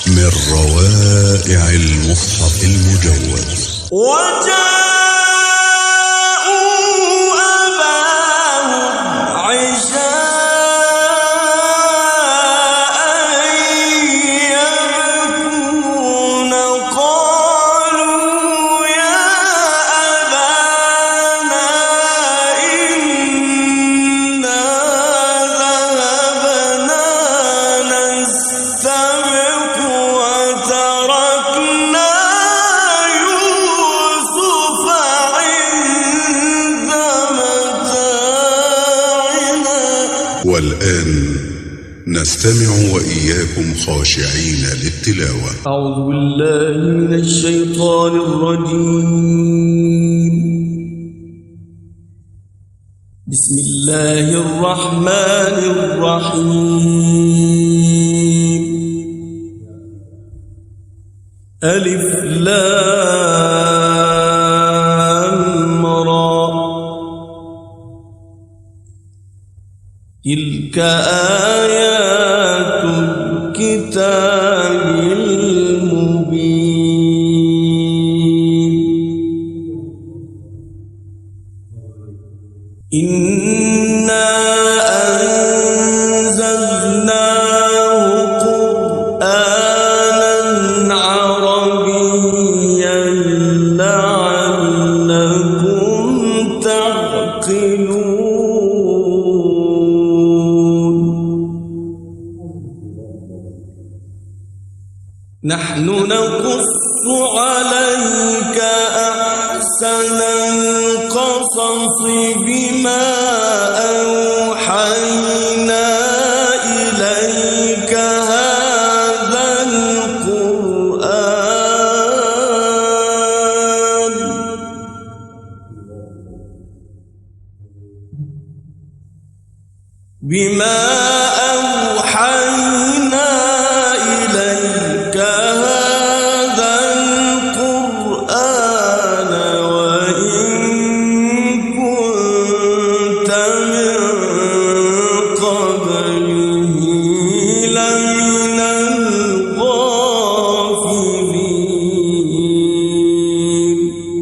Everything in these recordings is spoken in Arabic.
من روائع المصحف المجوز. والآن نستمع وإياكم خاشعين للتلاوة. أعوذ بالله من الشيطان الرجيم. بسم الله الرحمن الرحيم. ألف لام را. تلك آيات الكتاب المبين. إنا أنزلناه قرآنا عربيا لعلكم تعقلون. نحن نقص عليك أحسن القصص بما أوحينا إليك هذا القرآن بما أوحينا إليك هذا القرآن وإن كنت من قبله لمن الغافلين.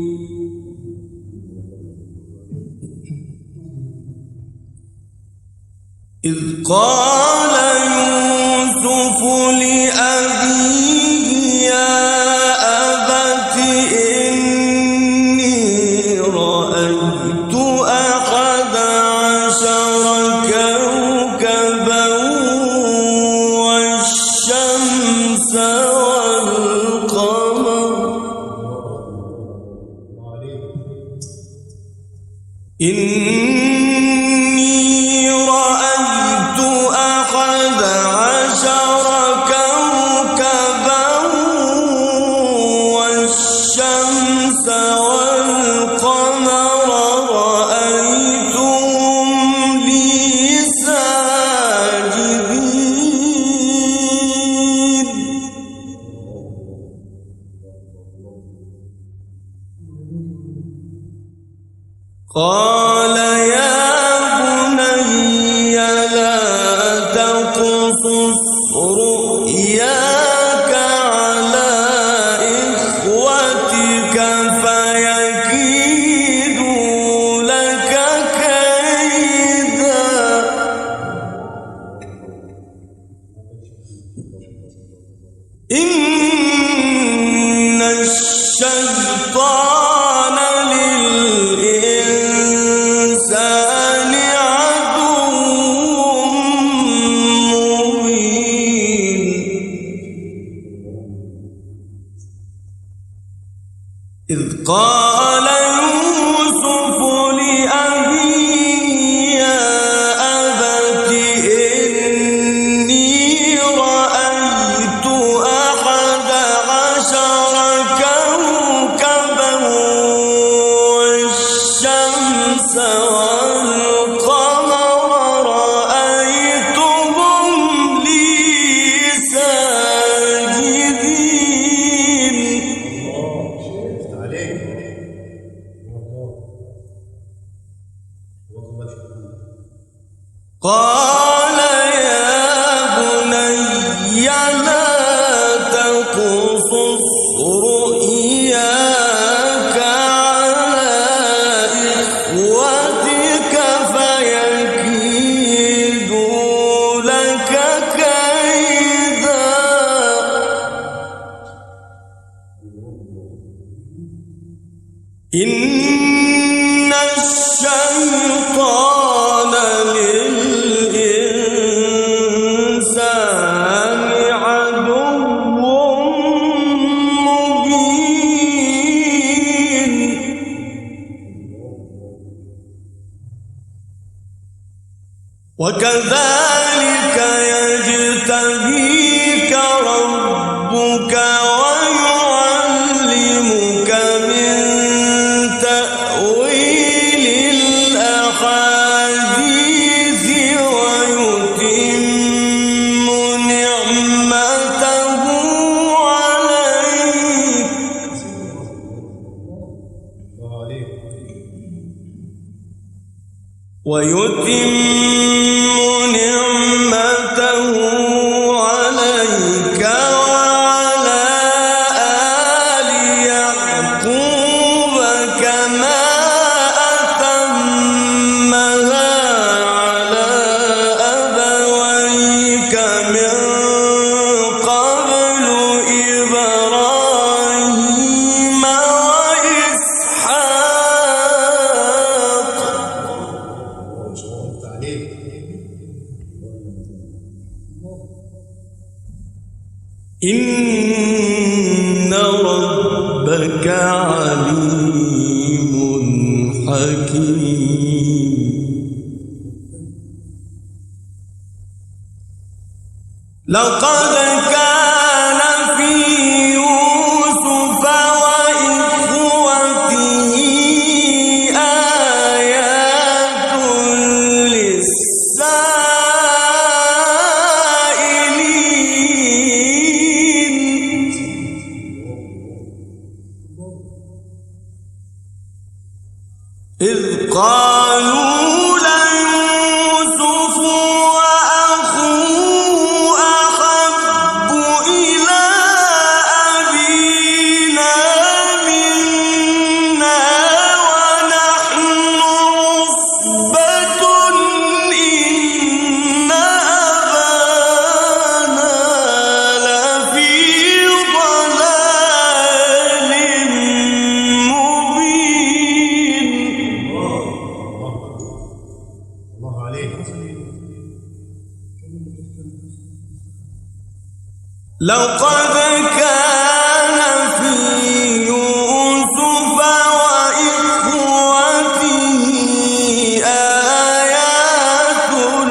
إذ قال يوسف لأبيه يا أبت إني رأيت 11 كوكبا والشمس والقمر إني رأيت 11 كوكبا والشمس والقمر رأيتهم لي ساجدين. قال يا بني لا تقصص رؤياك على إخوتك فيكيدوا لك كيدا. إن الشيطان للإنسان عدو مبين. إذ قال يوسف لأبيه يا أبت إني رأيت 11 كوكبا والشمس والقمر رأيتهم لي ساجدين. قال يا بني لا إن الشيطان للإنسان عدو مبين وكذلك يجتبيك ربك ويعلمك من تأويل الأحاديث ويتم نعمته عليك وعلى آل يعقوب كما أتمها على أبويك من قبل إبراهيم وإسحاق إن ربك عليم حكيم لقد كان في يوسف وإخوته آيات إذ قالوا ليوسف وأخوه أحب إلى أبينا منا ونحن عصبة إن أبانا لفي ضلال لقد كان في يوسف وإخوته آيات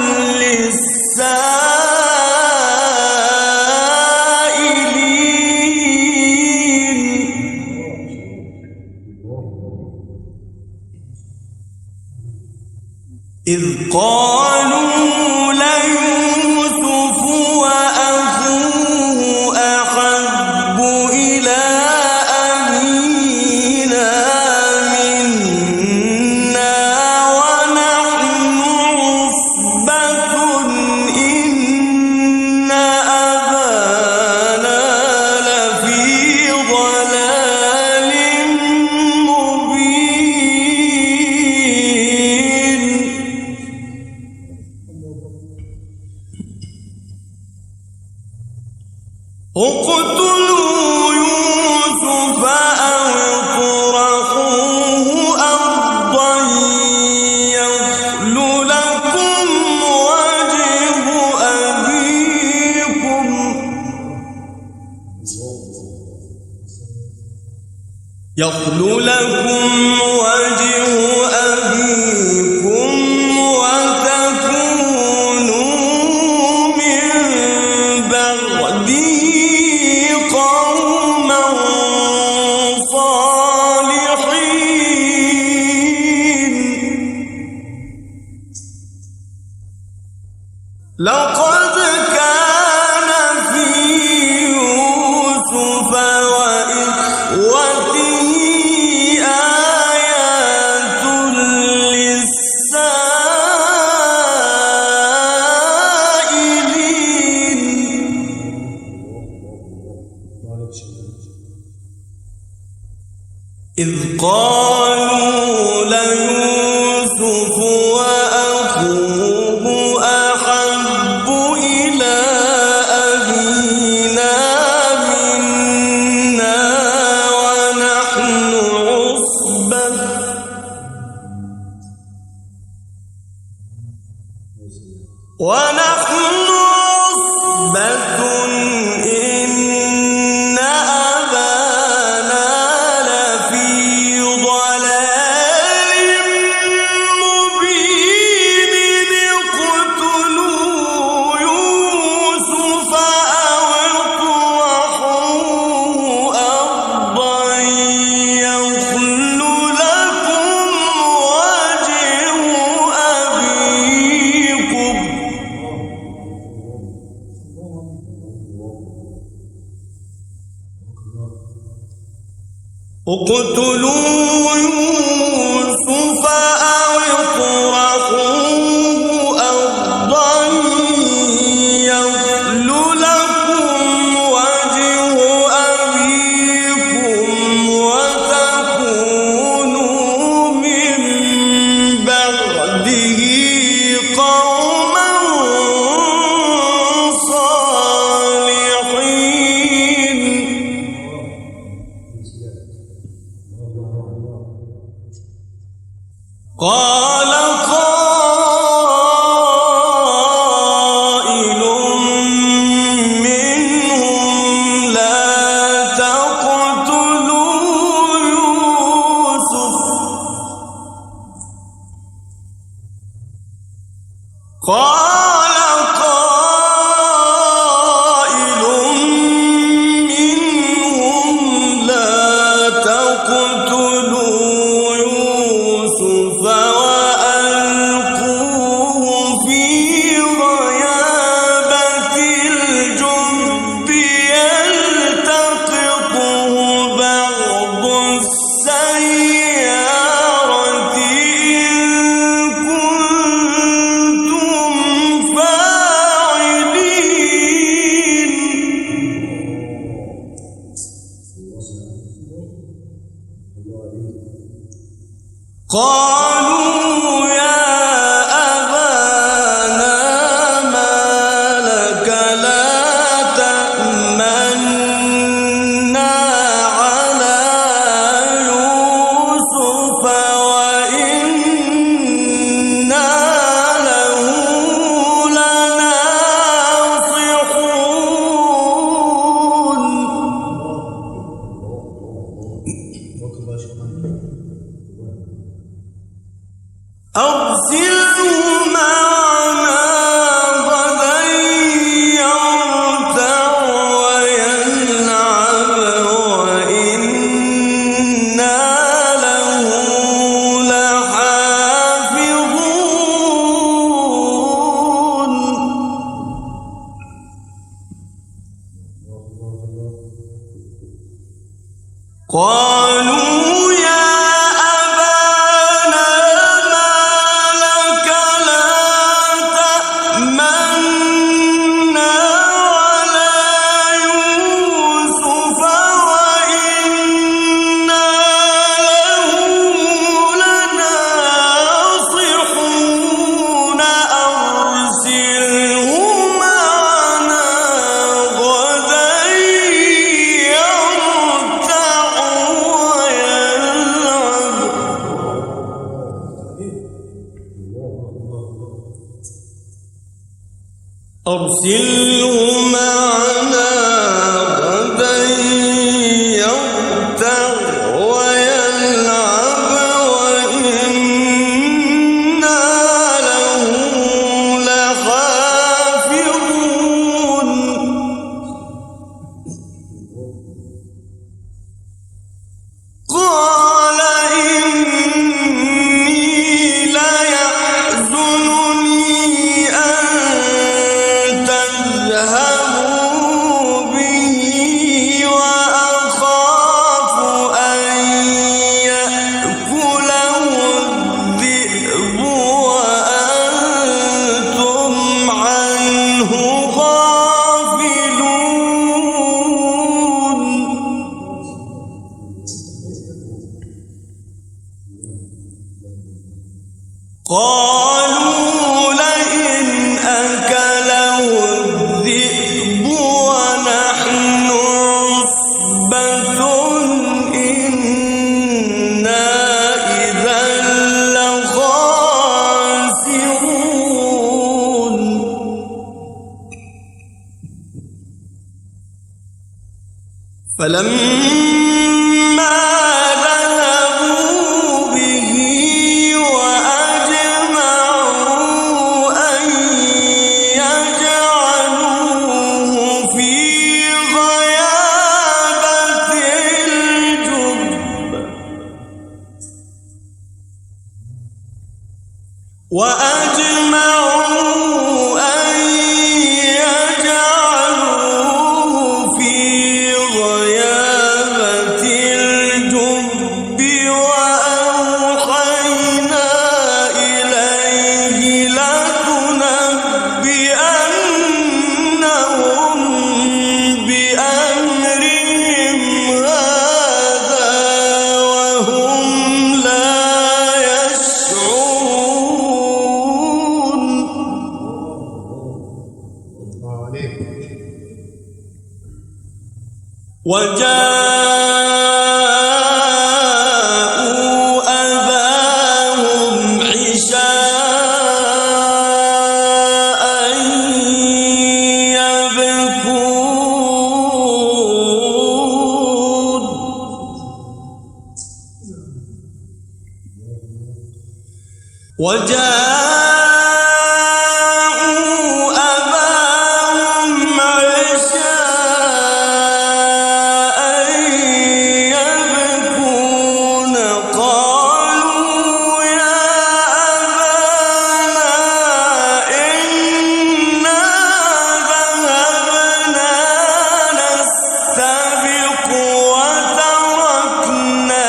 للسائلين إذ قالوا ليوسف وأخوه أحب إلى أبينا منا ونحن عصبة إن أبانا لفي ضلال مبين اقتلوا يوسف أو اطرحوه أرضا يخل لكم وجه أبيكم وتكونوا من بعده قوما صالحين لقد كان في يوسف وإخوته آيات للسائلين إذ قالوا ليوسف وأخوه أحب إلى أبينا منا ونحن عصبة اقتلوا يوسف أو اطرحوه أرضا يخل لكم وجه أبيكم وتكونوا من بعده قوما صالحين. قال قائل منهم لا تقتلوا يوسف. قال قائل منهم لا تقتلوا يوسف وألقوه في غيابة الجب يلتقطه بعض السيارة إن كنتم فاعلين. قالوا يا أبانا ما لك لا تأمنا على يوسف وإنا له لناصحون. أرسله معنا غدا يرتع ويلعب وإنا له لحافظون. قالوا يا أبانا ما لك لا تأمنا على يوسف وإنا له لناصحون. أرسله معنا غدا يرتع ويلعب. أرسله معنا غدا يرتع ويلعب وإنا له لحافظون. قال إني ليحزنني أن تذهبوا به وأخاف أن يأكله الذئب وأنتم عنه غافلون. قالوا لئن أكله الذئب ونحن عصبة إنا إذا لخاسرون. فلما ذهبوا به وأجمعوا أن يجعلوه في غيابة الجب وأجمعوا أن يجعلوه في غيابة وجاءوا أباهم عشاء يبكون قالوا يا أبانا إنا ذهبنا نستبق وتركنا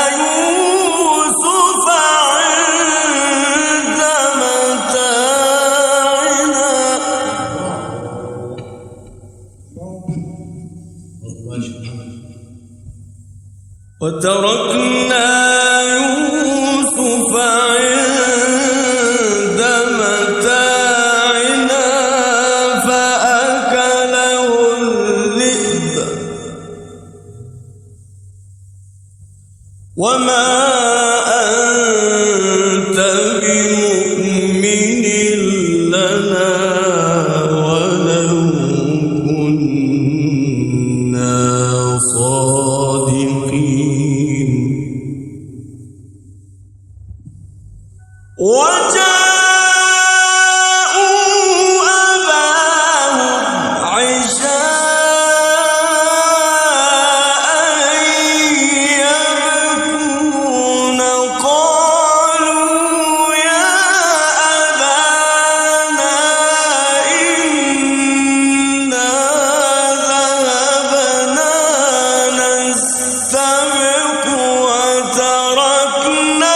يوسف عند متاعنا فأكله الذئب وما أنت بمؤمن لنا ولو كنا صادقين وجاءوا أباهم عشاء يبكون قالوا يا أبانا إنا ذهبنا نستبق وتركنا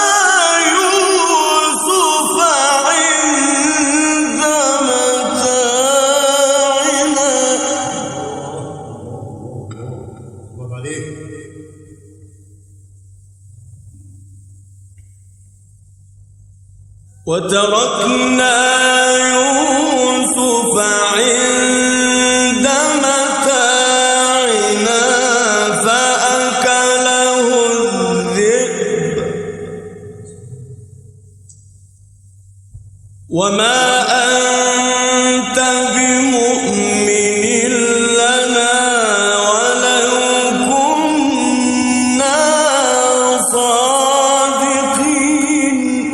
يوسف عند متاعنا فأكله الذئب وما أنت بمؤمن لنا ولو كنا صادقين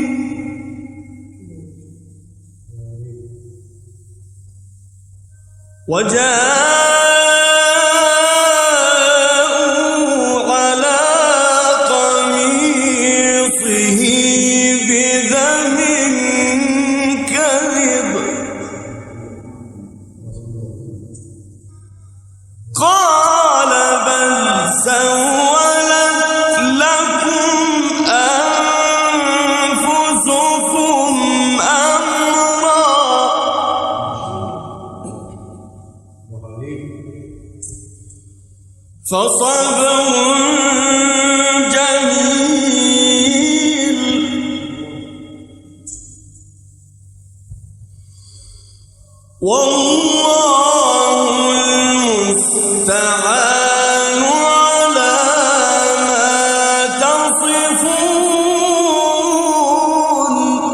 وجاءوا على قميصه بدم كذب قال بل سولت لكم أنفسكم أمرا فصبر جميل والله المستعان على ما تصفون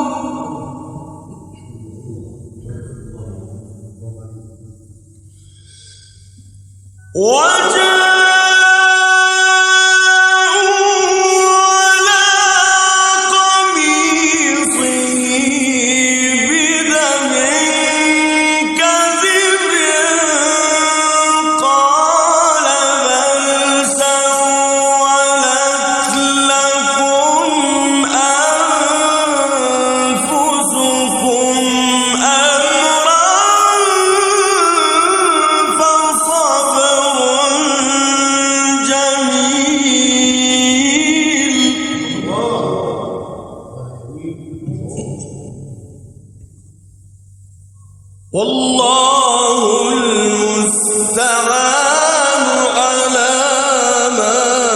والله المستعان على ما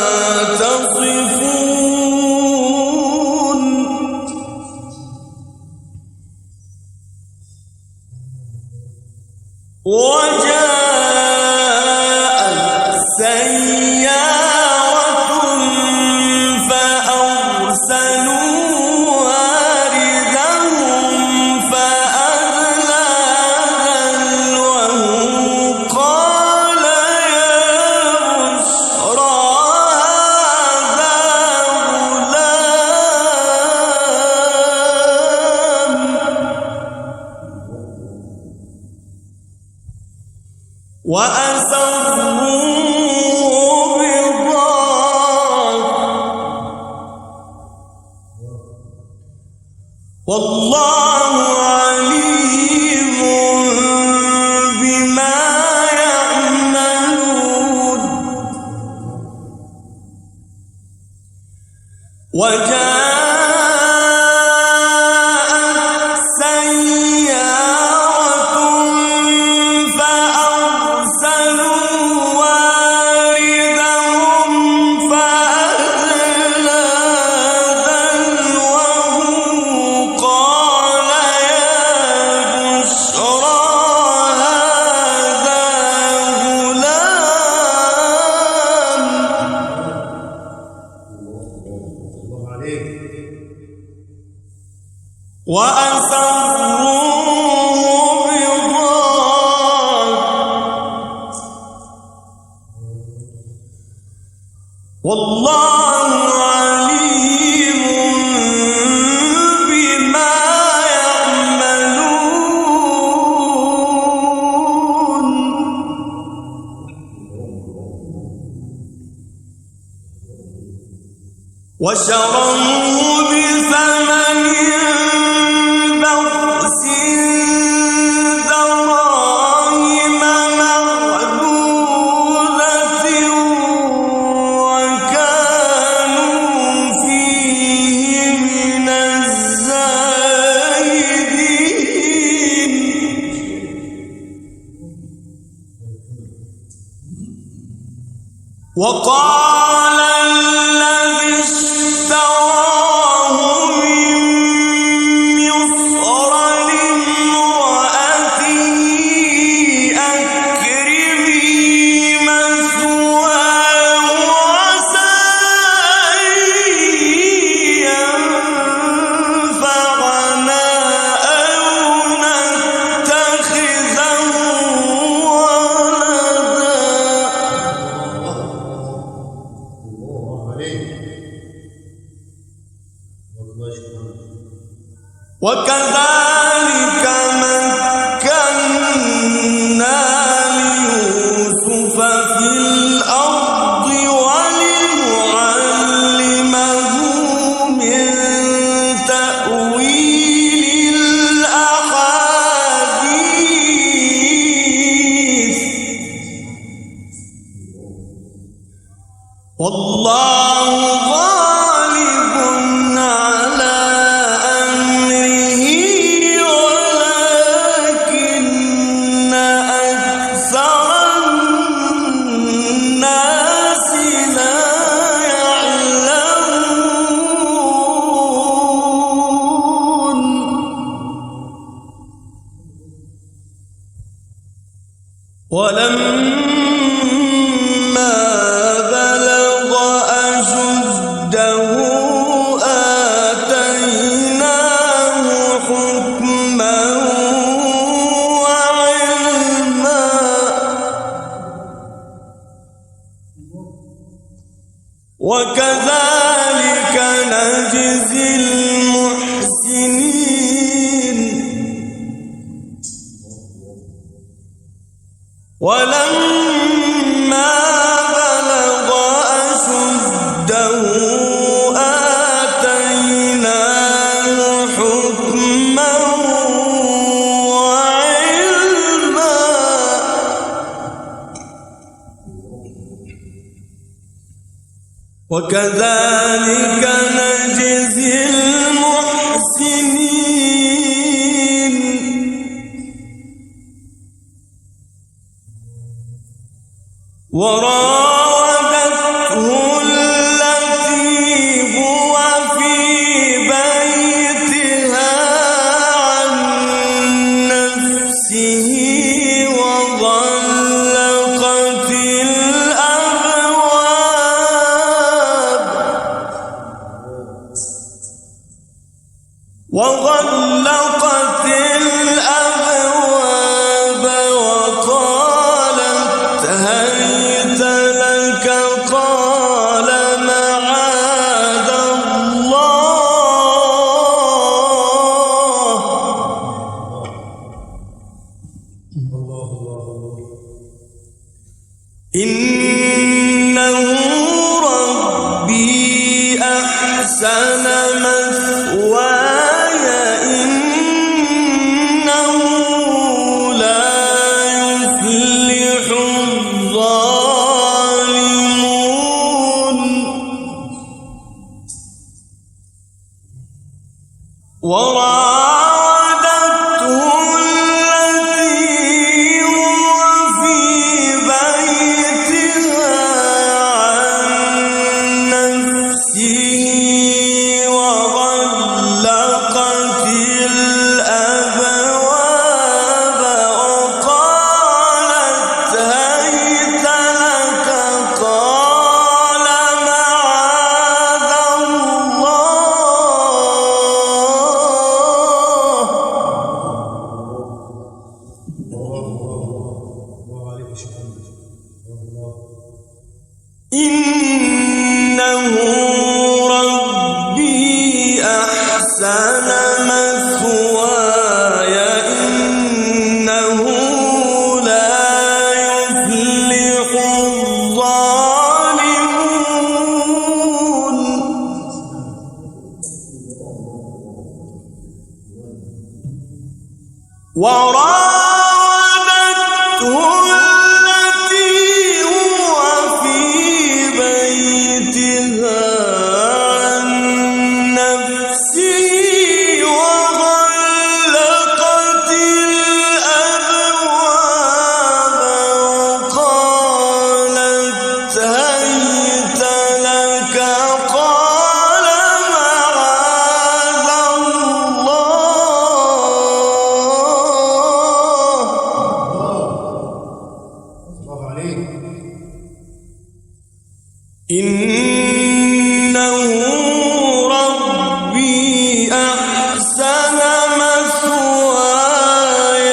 تصفون وجاءت والله عليم بما يعملون وجاءت سيارة فأرسلوا واردهم فأدلى دلوه قال يا بشرى هذا غلام وأسروه بضاعة والله عليم بما يعملون وشروه بثمن بخس دراهم معدودة وكانوا فيه من الزاهدين وقال الذي اشتراه من مصر لامرأته أكرمي مثواه عسى أن ينفعنا أو نتخذه وكذلك مكنا ليوسف في الأرض ولنعلمه من تأويل الأحاديث والله غالب على أمره ولكن أكثر الناس لا يعلمون ولما بلغ أشده آتيناه حكما وعلما وكذلك نجزي المحسنين ولما بلغ أشده آتيناه حكما وعلما وكذلك نجزي المحسنين وراودته التي هو في بيتها عن نفسه وغلقت الأبواب وقالت هيت لك قال معاذ الله إنه ربي أحسن مثواي إنه ربي أحسن مثواي إنه لا يفلح الظالمون وراودته التي هو في بيتها عن نفسه وغلقت الأبواب وقالت هيت لك قال معاذ إنه ربي أحسن مثواي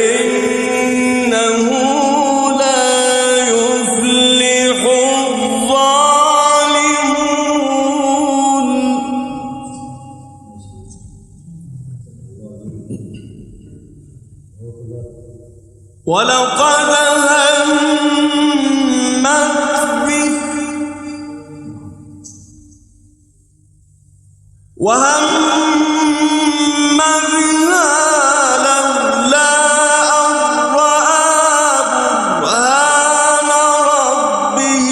إنه لا يفلح الظالمون ولقد همت به وهم بها لولا أن رأى برهان ربه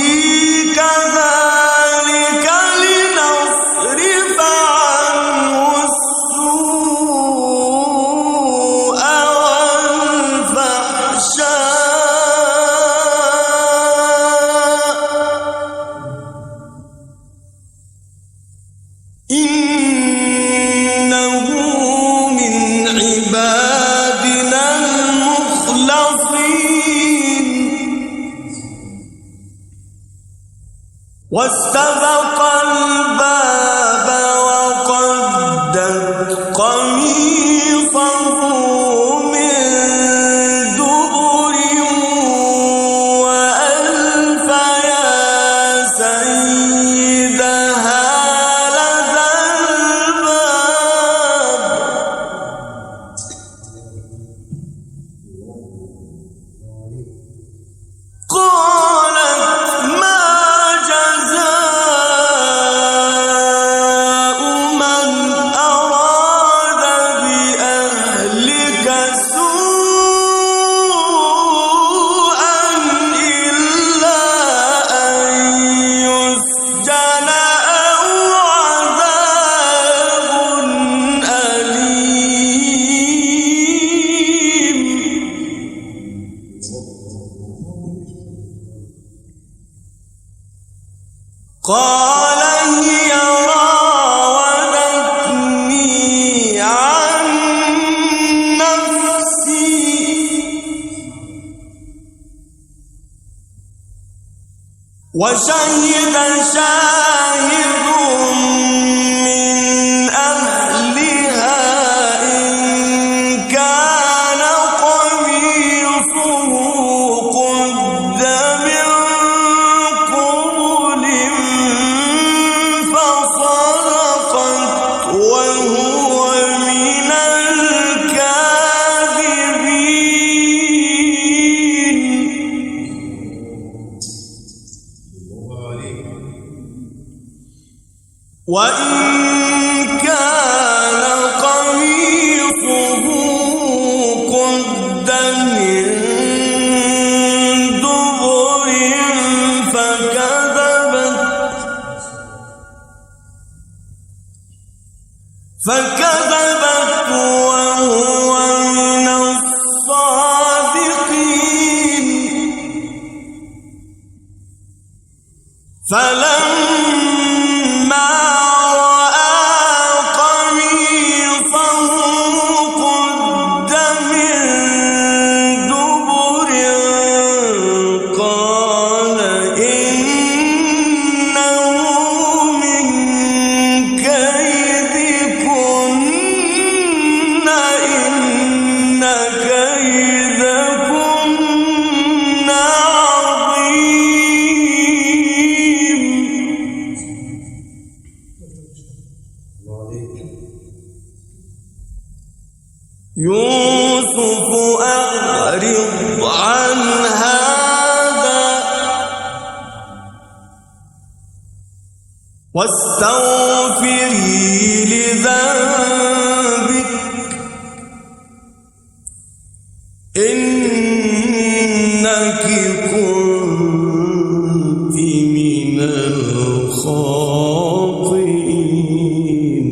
كذلك لنصرف عنه السوء والفحشاء إنه من عبادنا المخلصين واستبق الباب وقدت قميصه من دبر وألف يا سيدها لدى الباب قالت ما جزاء من أراد بأهلك سوءا إلا أن يسجن أو عذاب أليم قال هي راودتني عن نفسي وشهد شاهد من أهلها إن كان قميصه قد من قبل فصدقت وهو من الكاذبين وإن كان قميصه قد من دبر فكذبت وهو من الصادقين فلما رأى قميصه قد من دبر قال إنه من كيدكن إن كيدكن عظيم يوسف أعرض عن هذا واستغفري لذنبك إنك كنت من الخاطئين.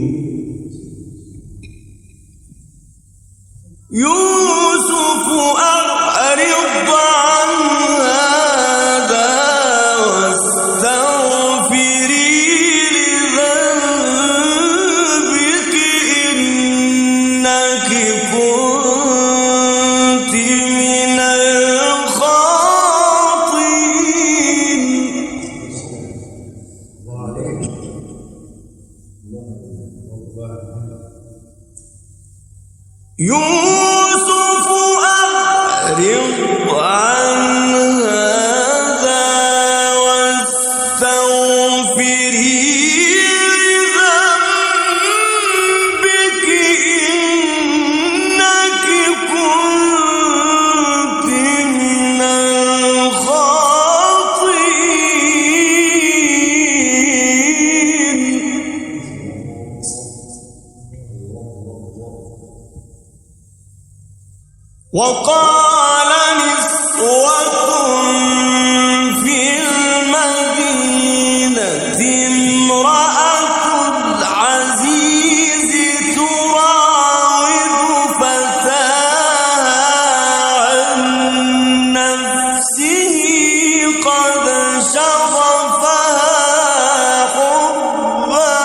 يوسف أعرض عن هذا واستغفري لذنبك إنك كنت من الخاطئين. يوسف أعرض عن هذا واستغفري لذنبك إنك كنت من الخاطئين. وقال نسوة في المدينة امرأة العزيز تراود فتاها عن نفسه قد شغفها حبا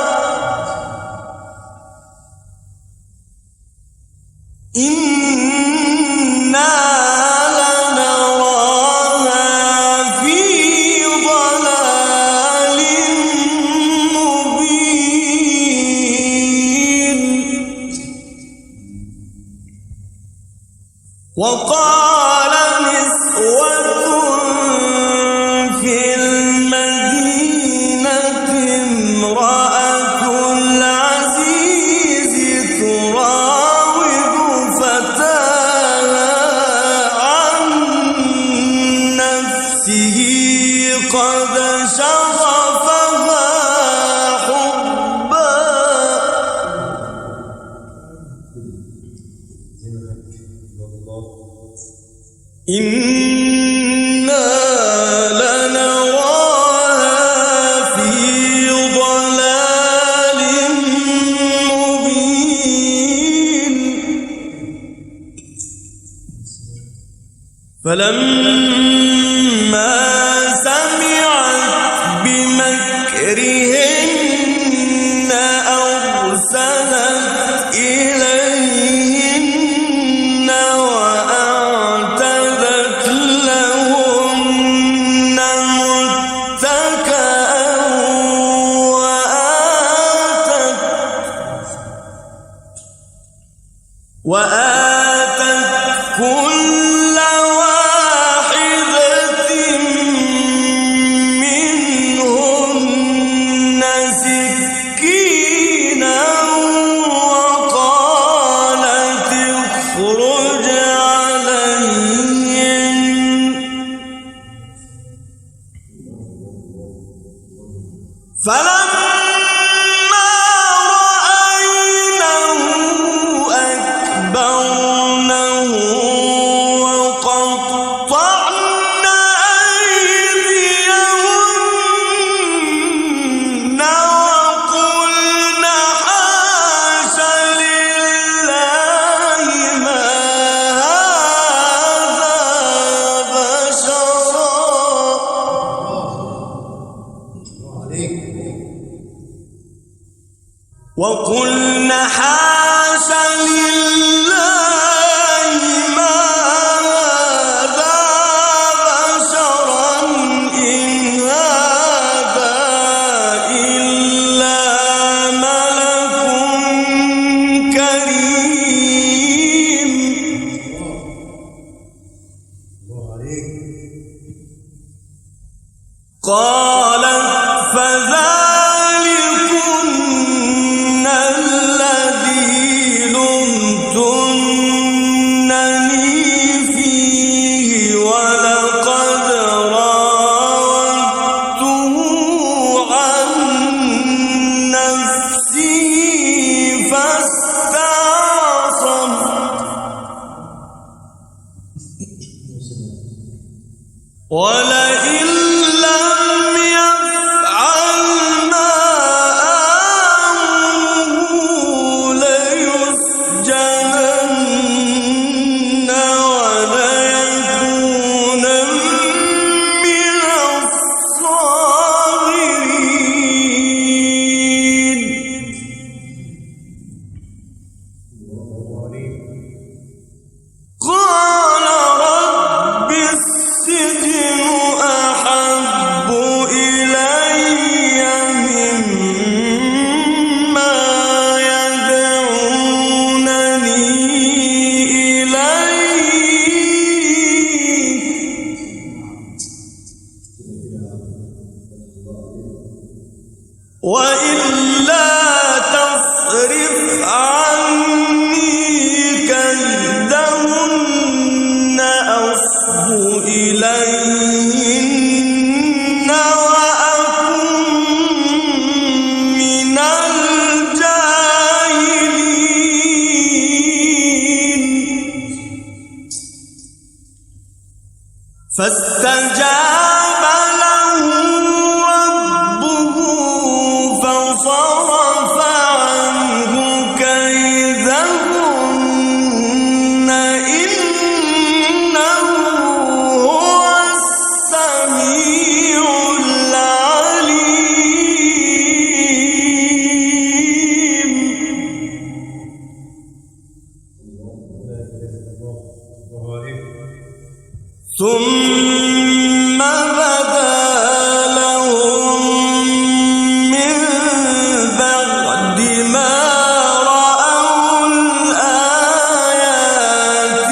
إنا لنراها في ضلال مبين. وقال نسوة في المدينة امرأة العزيز تراود فتاها عن نفسه قد شغفها حبا إنا لنراها في ضلال مبين. فلما سمعت بمكرهن أرسلت إليهن وأعتدت لهن متكئا وآتت كل واحدة منهن سكينا وقالت اخرج عليهن. فلما رأينه أكبرنه وقطعن أيديهن وقلن حاش لله ما هذا بشرا وقلن حاش لله ما هذا بشرا إن هذا إلا ملك كريم. قالت فذلكن الذي لمتن وإلا تصرف عني كيدهن أصب إليهن وأكن من الجاهلين فاستجاب له ربه فصرف عنه كيدهن إنه هو السميع العليم. ثم بدا لهم من بعد ما رأوا الآيات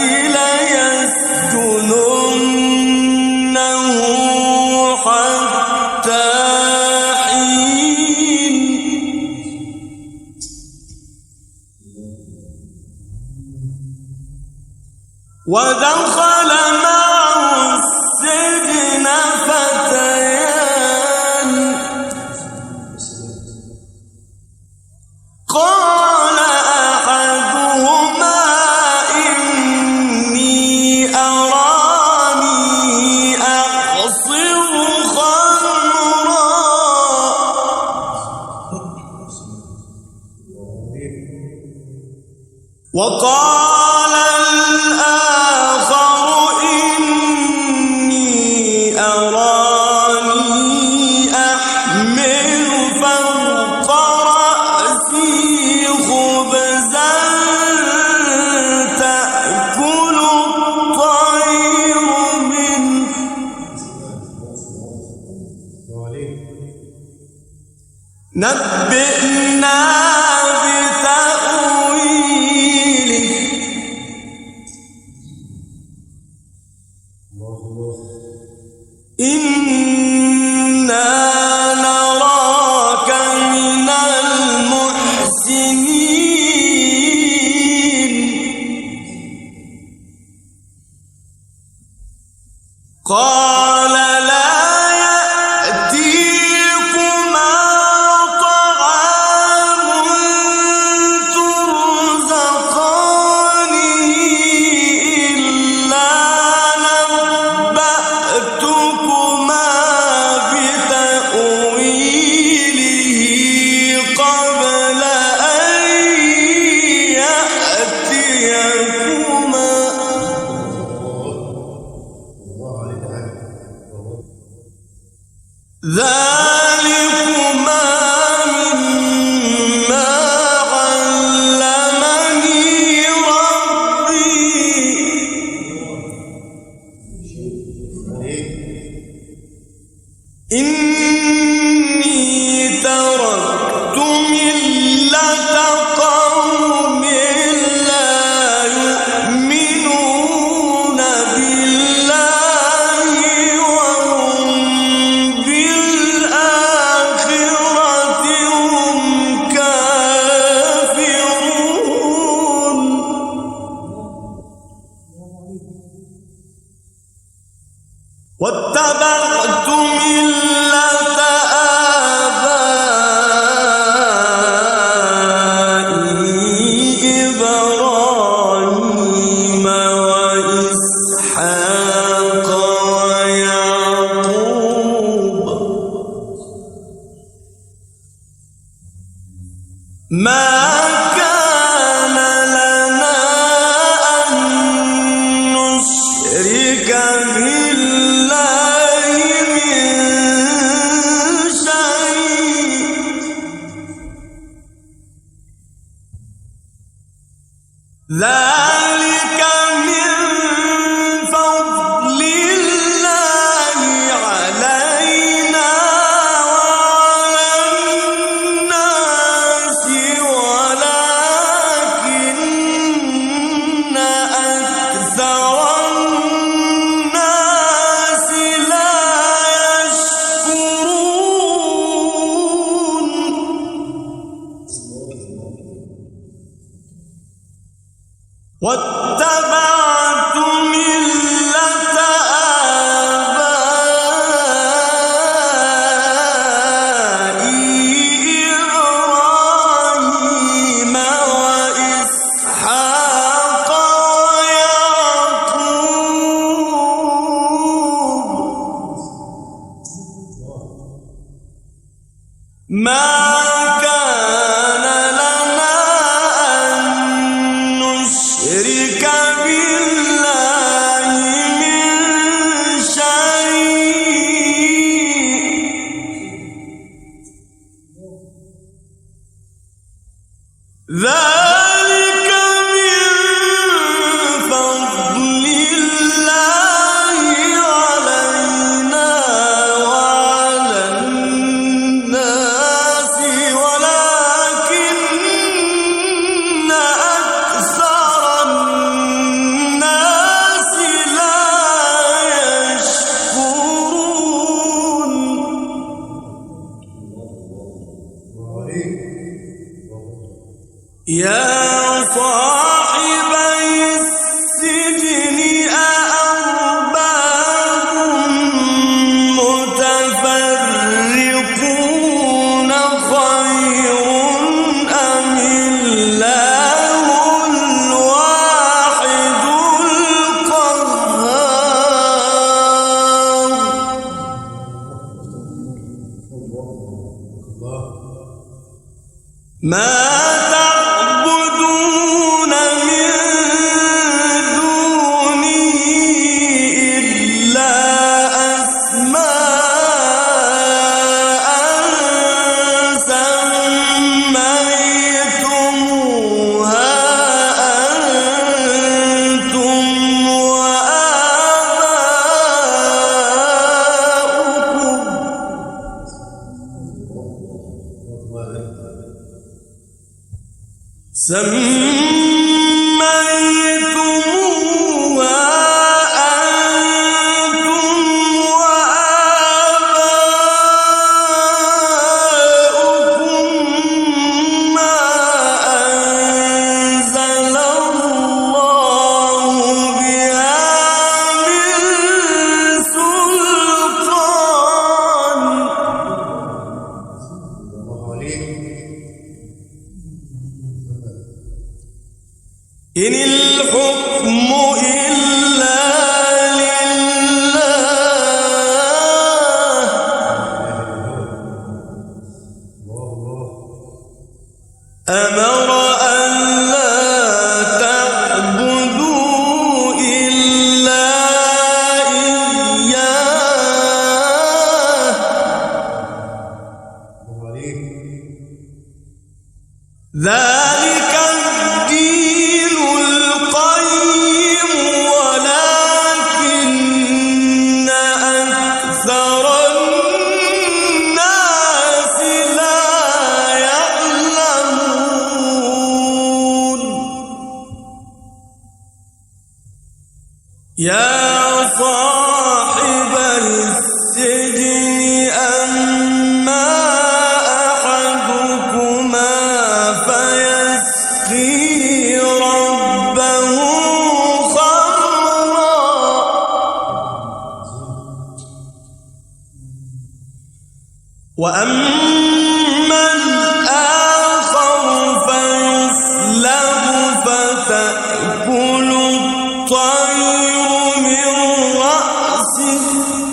ليسجننه حتى حين ودخل معه السجن فتيان قال أحدهما إني أراني أعصر خمرا وقال الآخر إني أراني أحمل فوق رأسي خبزا تأكل الطير منه نبئنا بتأويله إنا نراك من المحسنين قال لا يأتيكما طعام ترزقانه إلا نبأتكما بتأويله قبل أن يأتيكما ذلكما مما علمني ربي إني تركت ملة قوم لا يؤمنون بالله وهم بالآخرة هم كافرون واتبعت ملة آبائي إبراهيم وإسحاق ويعقوب ما كان لنا أن نشرك بالله من شيء ذلك من فضل الله علينا وعلى الناس ولكن أكثر الناس لا يشكرون ما كان لنا أن نشرك بالله من شيء ذلك من فضل الله علينا وعلى الناس ولكن أكثر الناس لا يشكرون يا صاحبي السجن أأرباب متفرقون خير أم الله الواحد القهار ما تعبدون من دونه إلا أسماء سميتموها أنتم سميتموها أنتم وآباؤكم ما أنزل الله بها من سلطان إن الحكم إلا لله أمر أن لا تعبدوا إلا إياه ذلك الدين القيم ولكن أكثر الناس لا يعلمون يا صاحبي السجن أما أحدكما فيسقي ربه خمرا وأما الآخر فيصلب فتأكل الطير من رأسه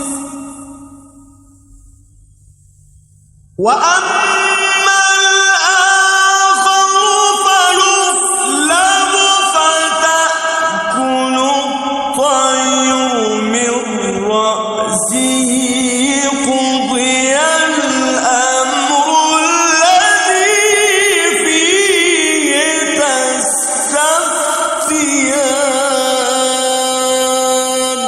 وأما الآخر فيصلب فتأكل الطير من رأسه قضي الأمر الذي فيه تستفتيان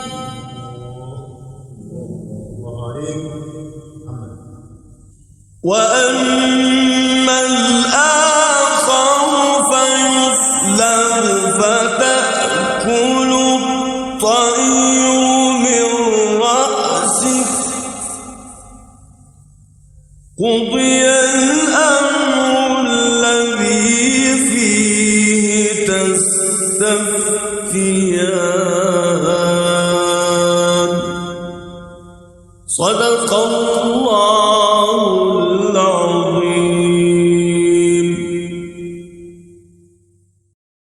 وأما الآخر فيصلب فتأكل الطير من رأسه قضي الأمر الذي فيه تستفتيان صدق الله